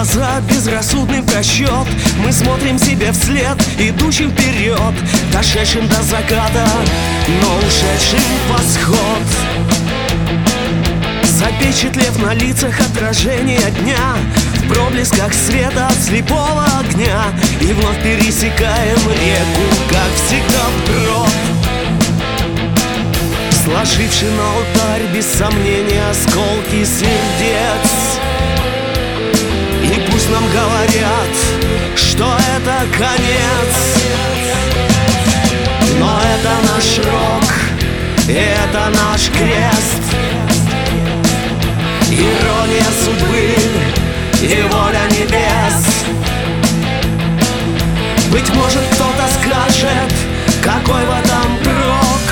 глаза, безрассудный просчет. Мы смотрим себе вслед, идущим вперед, дошедшим до заката, но ушедшим в восход. Запечатлев на лицах отражение дня, в проблесках света от слепого огня, и вновь пересекаем реку, как всегда вброд, сложивший на алтарь без сомнения осколки сердец. И пусть нам говорят, что это конец, но это наш рок, и это наш крест. Ирония судьбы и воля небес. Быть может, кто-то скажет, какой в этом прок,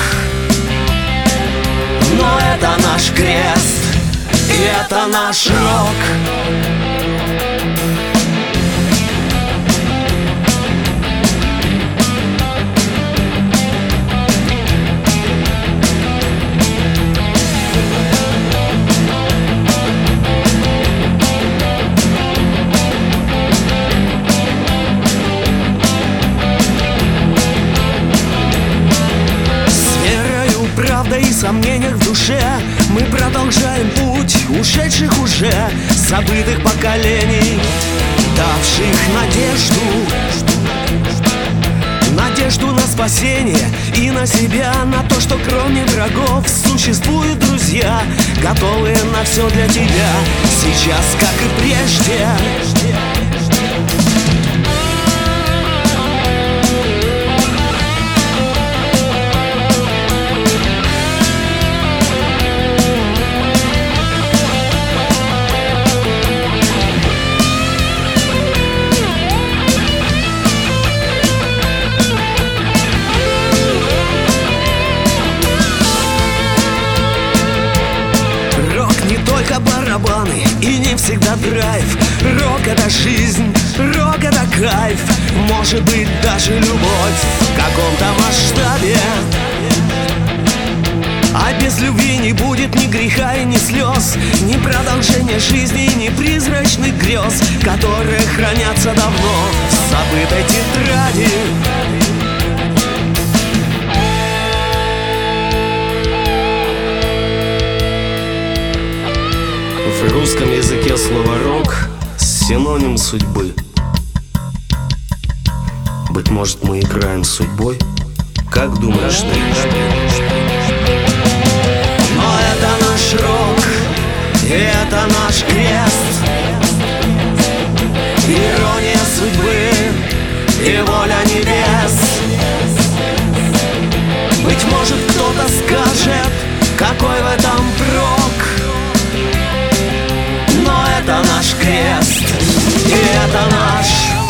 но это наш крест, и это наш рок. Правда и сомнениях в душе мы продолжаем путь ушедших уже, забытых поколений, давших надежду на спасение и на себя, на то, что кроме врагов существуют друзья, готовые на все для тебя, сейчас, как и прежде. Барабаны и не всегда драйв. Рок — это жизнь, рок — это кайф, может быть, даже любовь в каком-то масштабе. А без любви не будет ни греха и ни слез, ни продолжения жизни, ни призрачных грез, которые хранятся давно в забытой тетради. В русском языке слово «рок» — синоним судьбы. Быть может, мы играем с судьбой? Как думаешь ты? Но это наш рок, и это наш крест. Ирония судьбы и воля небес. Быть может, кто-то скажет, какой в этом прок, но это наш крест, и это наш.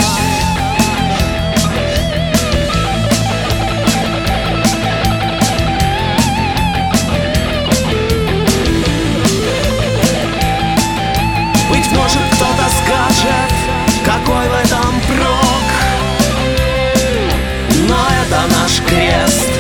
Быть может, кто-то скажет, какой в этом прок, но это наш крест.